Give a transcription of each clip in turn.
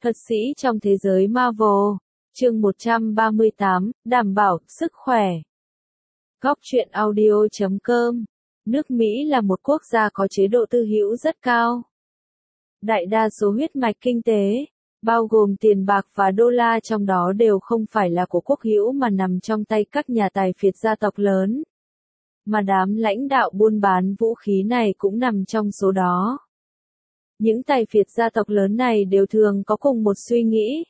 Thuật sĩ trong thế giới Marvel, chương 138, đảm bảo sức khỏe. Góc truyện audio.com. Nước Mỹ là một quốc gia có chế độ tư hữu rất cao. Đại đa số huyết mạch kinh tế, bao gồm tiền bạc và đô la trong đó đều không phải là của quốc hữu mà nằm trong tay các nhà tài phiệt gia tộc lớn. Mà đám lãnh đạo buôn bán vũ khí này cũng nằm trong số đó. Những tài phiệt gia tộc lớn này đều thường có cùng một suy nghĩ.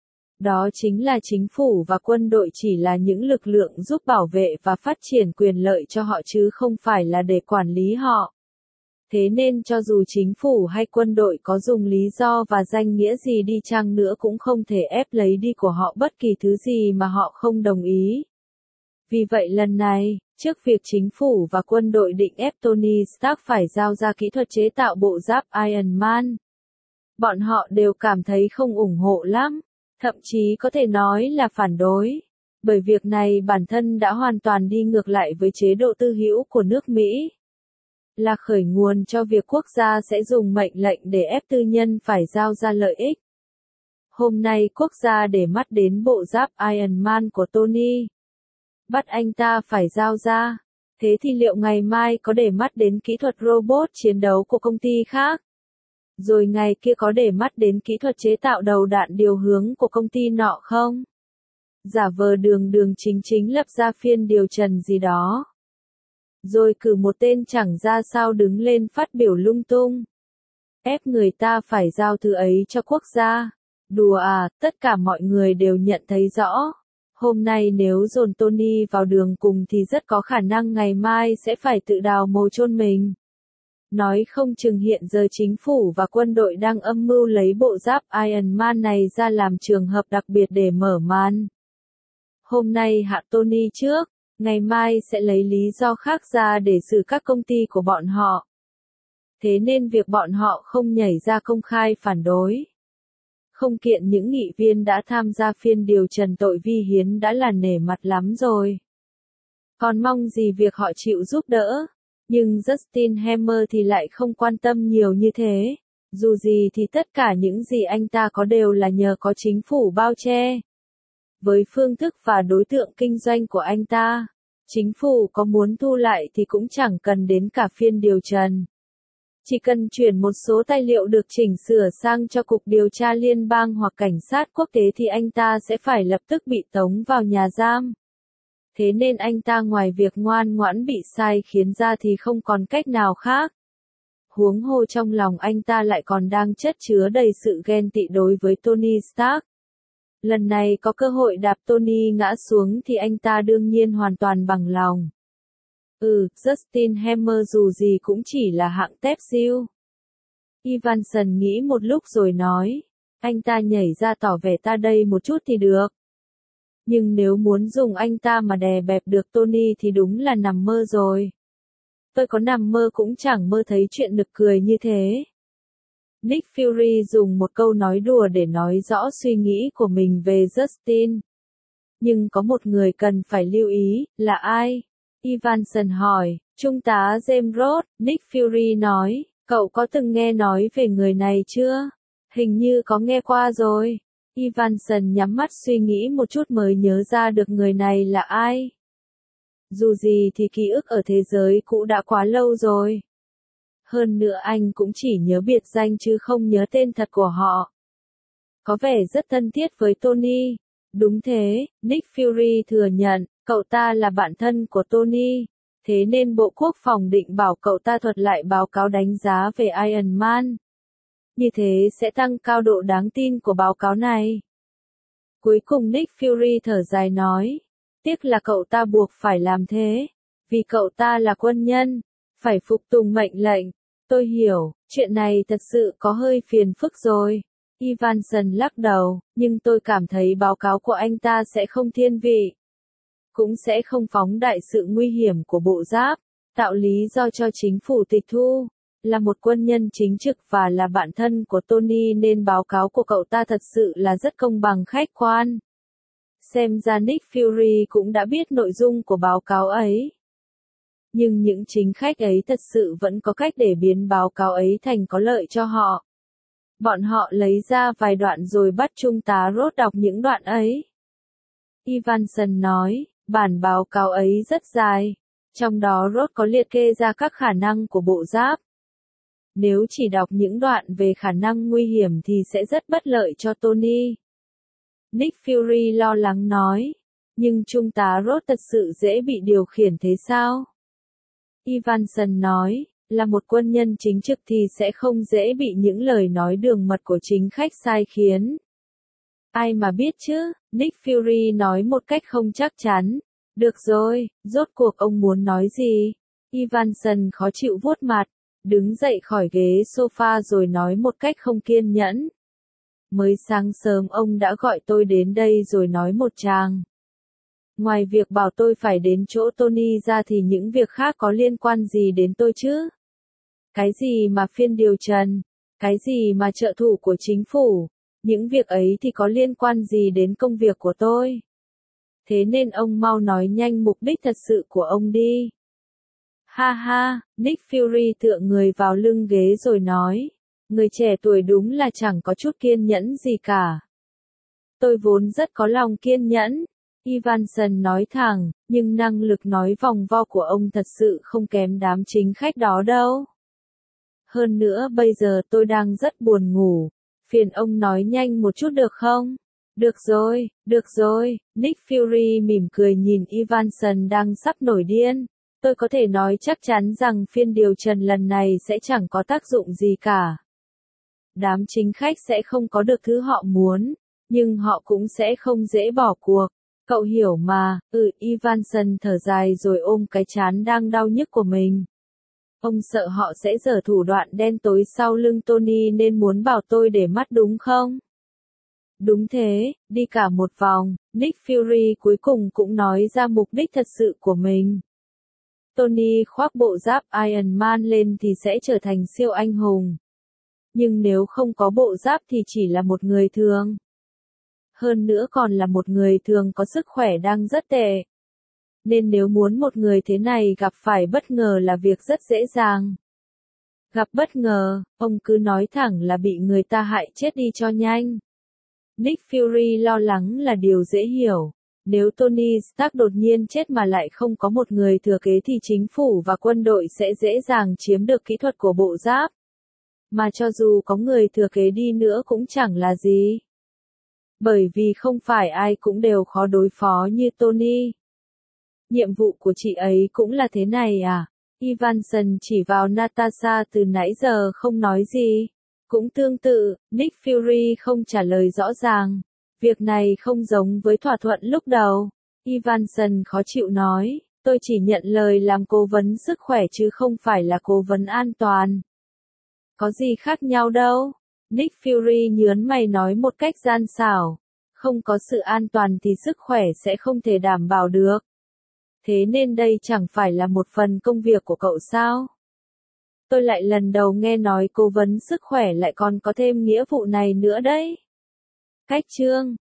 Đó chính là chính phủ và quân đội chỉ là những lực lượng giúp bảo vệ và phát triển quyền lợi cho họ chứ không phải là để quản lý họ. Thế nên cho dù chính phủ hay quân đội có dùng lý do và danh nghĩa gì đi chăng nữa cũng không thể ép lấy đi của họ bất kỳ thứ gì mà họ không đồng ý. Vì vậy lần này, trước việc chính phủ và quân đội định ép Tony Stark phải giao ra kỹ thuật chế tạo bộ giáp Iron Man, bọn họ đều cảm thấy không ủng hộ lắm, thậm chí có thể nói là phản đối. Bởi việc này bản thân đã hoàn toàn đi ngược lại với chế độ tư hữu của nước Mỹ. Là khởi nguồn cho việc quốc gia sẽ dùng mệnh lệnh để ép tư nhân phải giao ra lợi ích. Hôm nay quốc gia để mắt đến bộ giáp Iron Man của Tony. Bắt anh ta phải giao ra. Thế thì liệu ngày mai có để mắt đến kỹ thuật robot chiến đấu của công ty khác? Rồi ngày kia có để mắt đến kỹ thuật chế tạo đầu đạn điều hướng của công ty nọ không? Giả vờ đường chính chính lập ra phiên điều trần gì đó. Rồi cử một tên chẳng ra sao đứng lên phát biểu lung tung. Ép người ta phải giao thứ ấy cho quốc gia. Đùa à, tất cả mọi người đều nhận thấy rõ. Hôm nay nếu dồn Tony vào đường cùng thì rất có khả năng ngày mai sẽ phải tự đào mồ chôn mình. Nói không chừng hiện giờ chính phủ và quân đội đang âm mưu lấy bộ giáp Iron Man này ra làm trường hợp đặc biệt để mở màn. Hôm nay hạ Tony trước, ngày mai sẽ lấy lý do khác ra để xử các công ty của bọn họ. Thế nên việc bọn họ không nhảy ra công khai phản đối, không kiện những nghị viên đã tham gia phiên điều trần tội vi hiến đã là nể mặt lắm rồi. Còn mong gì việc họ chịu giúp đỡ. Nhưng Justin Hammer thì lại không quan tâm nhiều như thế. Dù gì thì tất cả những gì anh ta có đều là nhờ có chính phủ bao che. Với phương thức và đối tượng kinh doanh của anh ta, chính phủ có muốn thu lại thì cũng chẳng cần đến cả phiên điều trần. Chỉ cần chuyển một số tài liệu được chỉnh sửa sang cho Cục Điều tra Liên bang hoặc Cảnh sát quốc tế thì anh ta sẽ phải lập tức bị tống vào nhà giam. Thế nên anh ta ngoài việc ngoan ngoãn bị sai khiến ra thì không còn cách nào khác. Huống hồ trong lòng anh ta lại còn đang chất chứa đầy sự ghen tị đối với Tony Stark. Lần này có cơ hội đạp Tony ngã xuống thì anh ta đương nhiên hoàn toàn bằng lòng. Justin Hammer dù gì cũng chỉ là hạng tép siêu. Evanson nghĩ một lúc rồi nói, anh ta nhảy ra tỏ vẻ ta đây một chút thì được. Nhưng nếu muốn dùng anh ta mà đè bẹp được Tony thì đúng là nằm mơ rồi. Tôi có nằm mơ cũng chẳng mơ thấy chuyện nực cười như thế. Nick Fury dùng một câu nói đùa để nói rõ suy nghĩ của mình về Justin. Nhưng có một người cần phải lưu ý, là ai? Evanson hỏi, Trung tá James Roth. Nick Fury nói, cậu có từng nghe nói về người này chưa? Hình như có nghe qua rồi. Evanson nhắm mắt suy nghĩ một chút mới nhớ ra được người này là ai. Dù gì thì ký ức ở thế giới cũ đã quá lâu rồi. Hơn nữa anh cũng chỉ nhớ biệt danh chứ không nhớ tên thật của họ. Có vẻ rất thân thiết với Tony. Đúng thế, Nick Fury thừa nhận, cậu ta là bạn thân của Tony. Thế nên Bộ Quốc phòng định bảo cậu ta thuật lại báo cáo đánh giá về Iron Man. Như thế sẽ tăng cao độ đáng tin của báo cáo này. Cuối cùng Nick Fury thở dài nói, tiếc là cậu ta buộc phải làm thế. Vì cậu ta là quân nhân, phải phục tùng mệnh lệnh. Tôi hiểu, chuyện này thật sự có hơi phiền phức rồi. Evanson lắc đầu, nhưng tôi cảm thấy báo cáo của anh ta sẽ không thiên vị. Cũng sẽ không phóng đại sự nguy hiểm của bộ giáp, tạo lý do cho chính phủ tịch thu. Là một quân nhân chính trực và là bạn thân của Tony nên báo cáo của cậu ta thật sự là rất công bằng khách quan. Xem ra Nick Fury cũng đã biết nội dung của báo cáo ấy. Nhưng những chính khách ấy thật sự vẫn có cách để biến báo cáo ấy thành có lợi cho họ. Bọn họ lấy ra vài đoạn rồi bắt Trung tá Ross đọc những đoạn ấy. Evanson nói, bản báo cáo ấy rất dài. Trong đó Ross có liệt kê ra các khả năng của bộ giáp. Nếu chỉ đọc những đoạn về khả năng nguy hiểm thì sẽ rất bất lợi cho Tony. Nick Fury lo lắng nói. Nhưng Trung tá Ross thật sự dễ bị điều khiển thế sao? Evanson nói, là một quân nhân chính trực thì sẽ không dễ bị những lời nói đường mật của chính khách sai khiến. Ai mà biết chứ, Nick Fury nói một cách không chắc chắn. Được rồi, rốt cuộc ông muốn nói gì? Evanson khó chịu vuốt mặt, đứng dậy khỏi ghế sofa rồi nói một cách không kiên nhẫn. Mới sáng sớm ông đã gọi tôi đến đây rồi nói một tràng. Ngoài việc bảo tôi phải đến chỗ Tony ra thì những việc khác có liên quan gì đến tôi chứ? Cái gì mà phiên điều trần? Cái gì mà trợ thủ của chính phủ? Những việc ấy thì có liên quan gì đến công việc của tôi? Thế nên ông mau nói nhanh mục đích thật sự của ông đi. Ha ha, Nick Fury tựa người vào lưng ghế rồi nói. Người trẻ tuổi đúng là chẳng có chút kiên nhẫn gì cả. Tôi vốn rất có lòng kiên nhẫn. Evanson nói thẳng, nhưng năng lực nói vòng vo của ông thật sự không kém đám chính khách đó đâu. Hơn nữa bây giờ tôi đang rất buồn ngủ. Phiền ông nói nhanh một chút được không? Được rồi, Nick Fury mỉm cười nhìn Evanson đang sắp nổi điên. Tôi có thể nói chắc chắn rằng phiên điều trần lần này sẽ chẳng có tác dụng gì cả. Đám chính khách sẽ không có được thứ họ muốn, nhưng họ cũng sẽ không dễ bỏ cuộc. Cậu hiểu mà, Evanson thở dài rồi ôm cái trán đang đau nhức của mình. Ông sợ họ sẽ giở thủ đoạn đen tối sau lưng Tony nên muốn bảo tôi để mắt đúng không? Đúng thế, đi cả một vòng, Nick Fury cuối cùng cũng nói ra mục đích thật sự của mình. Tony khoác bộ giáp Iron Man lên thì sẽ trở thành siêu anh hùng. Nhưng nếu không có bộ giáp thì chỉ là một người thường. Hơn nữa còn là một người thường có sức khỏe đang rất tệ. Nên nếu muốn một người thế này gặp phải bất ngờ là việc rất dễ dàng. Gặp bất ngờ, ông cứ nói thẳng là bị người ta hại chết đi cho nhanh. Nick Fury lo lắng là điều dễ hiểu. Nếu Tony Stark đột nhiên chết mà lại không có một người thừa kế thì chính phủ và quân đội sẽ dễ dàng chiếm được kỹ thuật của bộ giáp. Mà cho dù có người thừa kế đi nữa cũng chẳng là gì. Bởi vì không phải ai cũng đều khó đối phó như Tony. Nhiệm vụ của chị ấy cũng là thế này à? Evanson chỉ vào Natasha từ nãy giờ không nói gì. Cũng tương tự, Nick Fury không trả lời rõ ràng. Việc này không giống với thỏa thuận lúc đầu. Evanson khó chịu nói, tôi chỉ nhận lời làm cố vấn sức khỏe chứ không phải là cố vấn an toàn. Có gì khác nhau đâu. Nick Fury nhớn mày nói một cách gian xảo. Không có sự an toàn thì sức khỏe sẽ không thể đảm bảo được. Thế nên đây chẳng phải là một phần công việc của cậu sao? Tôi lại lần đầu nghe nói cố vấn sức khỏe lại còn có thêm nghĩa vụ này nữa đấy. Cách chương